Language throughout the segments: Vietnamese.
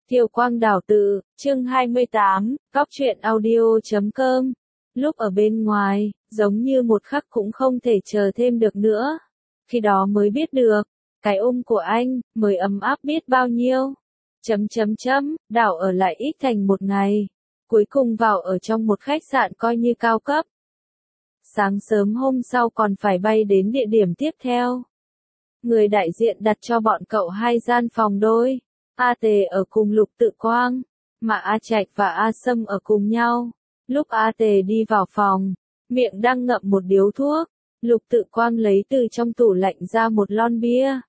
Kiều Quang Đào Tự, chương 28, Cóc truyện audio.com. Lúc ở bên ngoài, giống như một khắc cũng không thể chờ thêm được nữa. Khi đó mới biết được, cái ôm của anh, mới ấm áp biết bao nhiêu. Đào ở lại ít thành một ngày. Cuối cùng vào ở trong một khách sạn coi như cao cấp. Sáng sớm hôm sau còn phải bay đến địa điểm tiếp theo. Người đại diện đặt cho bọn cậu 2 gian phòng đôi. A Tề ở cùng Lục Tự Quang, mà A Trạch và A Sâm ở cùng nhau. Lúc A Tề đi vào phòng, miệng đang ngậm một điếu thuốc, Lục Tự Quang lấy từ trong tủ lạnh ra một lon bia.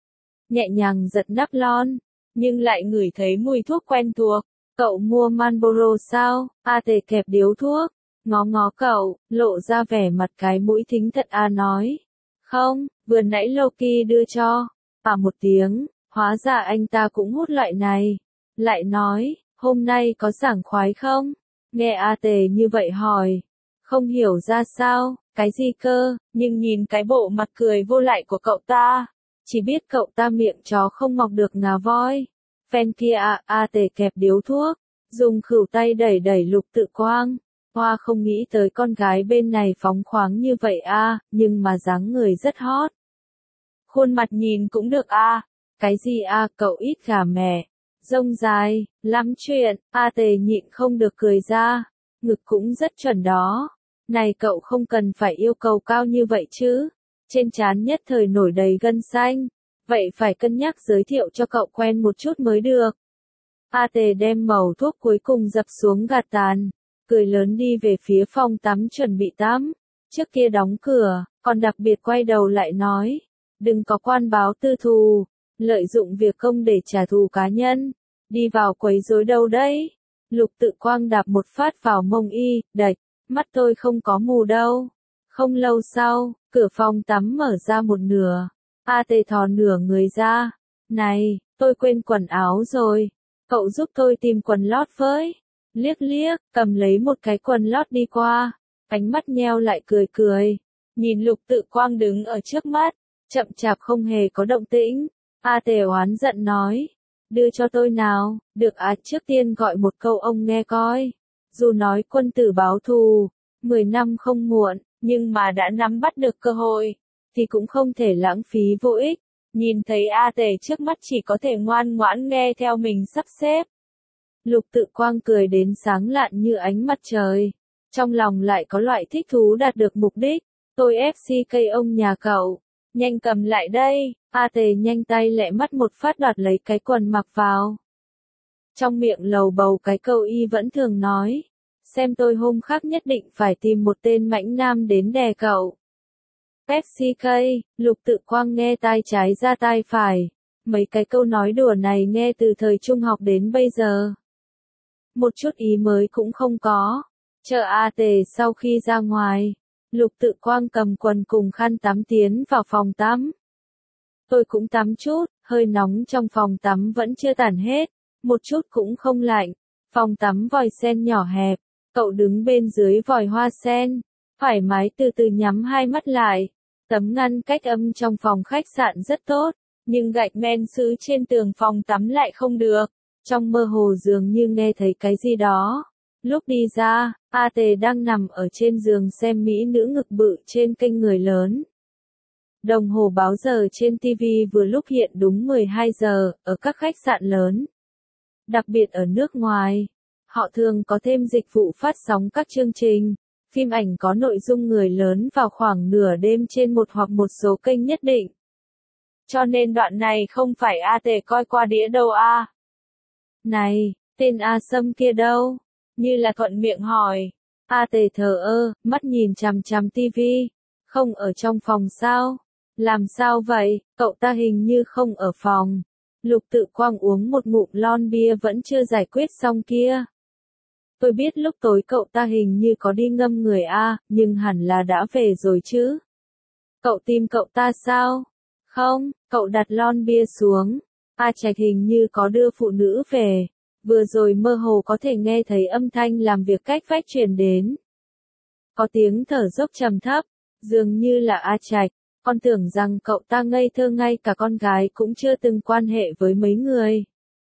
Nhẹ nhàng giật nắp lon, nhưng lại ngửi thấy mùi thuốc quen thuộc. Cậu mua Marlboro sao? A Tề kẹp điếu thuốc, ngó ngó cậu, lộ ra vẻ mặt cái mũi thính thật nói. Không, vừa nãy Loki đưa cho. Một tiếng. Hóa ra anh ta cũng hút loại này. Lại nói, hôm nay có sảng khoái không? Nghe A Tề như vậy hỏi. Không hiểu ra sao, cái gì cơ, nhưng nhìn cái bộ mặt cười vô lại của cậu ta. Chỉ biết cậu ta miệng chó không mọc được ngà voi. Phen kia A Tề kẹp điếu thuốc, dùng khửu tay đẩy đẩy Lục Tự Quang. Hoa không nghĩ tới con gái bên này phóng khoáng như vậy nhưng mà dáng người rất hot. Khuôn mặt nhìn cũng được Cái gì cậu ít gà mẹ, rông dài, lắm chuyện, A Tề nhịn không được cười ra, ngực cũng rất chuẩn đó. Này cậu không cần phải yêu cầu cao như vậy chứ, trên trán nhất thời nổi đầy gân xanh, vậy phải cân nhắc giới thiệu cho cậu quen một chút mới được. A Tề đem mẩu thuốc cuối cùng dập xuống gạt tàn, cười lớn đi về phía phòng tắm chuẩn bị tắm, trước kia đóng cửa, còn đặc biệt quay đầu lại nói, đừng có quan báo tư thù. Lợi dụng việc công để trả thù cá nhân, đi vào quấy rối đâu đấy. Lục Tự Quang đạp một phát vào mông đạch, mắt tôi không có mù đâu. Không lâu sau, cửa phòng tắm mở ra một nửa. A Tề thò nửa người ra. Này, tôi quên quần áo rồi. Cậu giúp tôi tìm quần lót với. Liếc liếc, cầm lấy một cái quần lót đi qua. Ánh mắt nheo lại cười cười. Nhìn Lục Tự Quang đứng ở trước mắt, chậm chạp không hề có động tĩnh. A Tề oán giận nói, đưa cho tôi nào, được trước tiên gọi một câu ông nghe coi. Dù nói quân tử báo thù, 10 năm không muộn, nhưng mà đã nắm bắt được cơ hội, thì cũng không thể lãng phí vô ích. Nhìn thấy A Tề trước mắt chỉ có thể ngoan ngoãn nghe theo mình sắp xếp. Lục Tự Quang cười đến sáng lạn như ánh mặt trời, trong lòng lại có loại thích thú đạt được mục đích. Tôi FCK ông nhà cậu. Nhanh cầm lại đây, A Tề nhanh tay lẹ mắt một phát đoạt lấy cái quần mặc vào. Trong miệng lầu bầu cái câu vẫn thường nói, xem tôi hôm khác nhất định phải tìm một tên mãnh nam đến đè cậu. FCK, Lục Tự Quang nghe tai trái ra tai phải, mấy cái câu nói đùa này nghe từ thời trung học đến bây giờ. Một chút ý mới cũng không có, chờ A Tề sau khi ra ngoài. Lục Tự Quang cầm quần cùng khăn tắm tiến vào phòng tắm. Tôi cũng tắm chút, hơi nóng trong phòng tắm vẫn chưa tản hết, một chút cũng không lạnh. Phòng tắm vòi sen nhỏ hẹp, cậu đứng bên dưới vòi hoa sen, thoải mái từ từ nhắm hai mắt lại. Tấm ngăn cách âm trong phòng khách sạn rất tốt, nhưng gạch men sứ trên tường phòng tắm lại không được. Trong mơ hồ dường như nghe thấy cái gì đó. Lúc đi ra, A Tề đang nằm ở trên giường xem mỹ nữ ngực bự trên kênh Người Lớn. Đồng hồ báo giờ trên TV vừa lúc hiện đúng 12 giờ, ở các khách sạn lớn. Đặc biệt ở nước ngoài, họ thường có thêm dịch vụ phát sóng các chương trình, phim ảnh có nội dung người lớn vào khoảng nửa đêm trên một hoặc một số kênh nhất định. Cho nên đoạn này không phải A Tề coi qua đĩa đâu Này, tên A Sâm kia đâu? Như là thuận miệng hỏi. A Tề thờ ơ, mắt nhìn chằm chằm tivi. Không ở trong phòng sao? Làm sao vậy, cậu ta hình như không ở phòng. Lục Tự Quang uống một ngụm lon bia vẫn chưa giải quyết xong kia. Tôi biết lúc tối cậu ta hình như có đi ngâm người nhưng hẳn là đã về rồi chứ. Cậu tìm cậu ta sao? Không, cậu đặt lon bia xuống. A Trạch hình như có đưa phụ nữ về. Vừa rồi mơ hồ có thể nghe thấy âm thanh làm việc cách vách truyền đến. Có tiếng thở dốc trầm thấp, dường như là A Trạch. Con tưởng rằng cậu ta ngây thơ ngay cả con gái cũng chưa từng quan hệ với mấy người.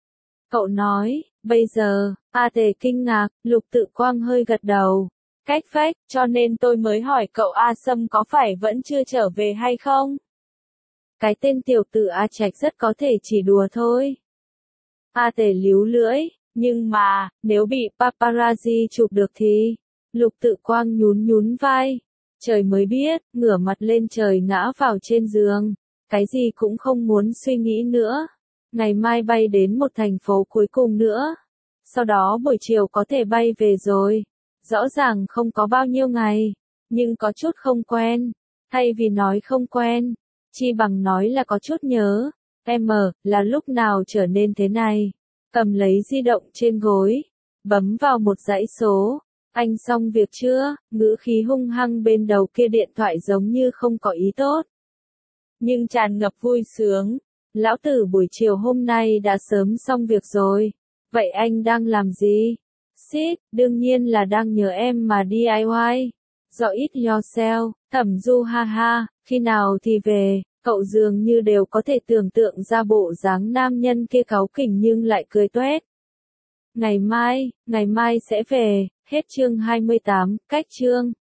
Cậu nói, bây giờ, A Tề kinh ngạc, Lục Tự Quang hơi gật đầu. Cách phách, cho nên tôi mới hỏi cậu A Sâm có phải vẫn chưa trở về hay không? Cái tên tiểu tử A Trạch rất có thể chỉ đùa thôi. A Tề líu lưỡi, nhưng mà, nếu bị paparazzi chụp được thì... Lục Tự Quang nhún nhún vai. Trời mới biết, ngửa mặt lên trời ngã vào trên giường. Cái gì cũng không muốn suy nghĩ nữa. Ngày mai bay đến một thành phố cuối cùng nữa. Sau đó buổi chiều có thể bay về rồi. Rõ ràng không có bao nhiêu ngày, nhưng có chút không quen. Thay vì nói không quen, chi bằng nói là có chút nhớ. Em là lúc nào trở nên thế này? Cầm lấy di động trên gối, bấm vào một dãy số. Anh xong việc chưa? Ngữ khí hung hăng bên đầu kia điện thoại giống như không có ý tốt. Nhưng tràn ngập vui sướng. Lão tử buổi chiều hôm nay đã sớm xong việc rồi. Vậy anh đang làm gì? Shit, đương nhiên là đang nhờ em mà DIY. Do it yourself, Thẩm Du ha ha, khi nào thì về, cậu dường như đều có thể tưởng tượng ra bộ dáng nam nhân kia cáu kỉnh nhưng lại cười toét. Ngày mai sẽ về, hết chương 28, cách chương.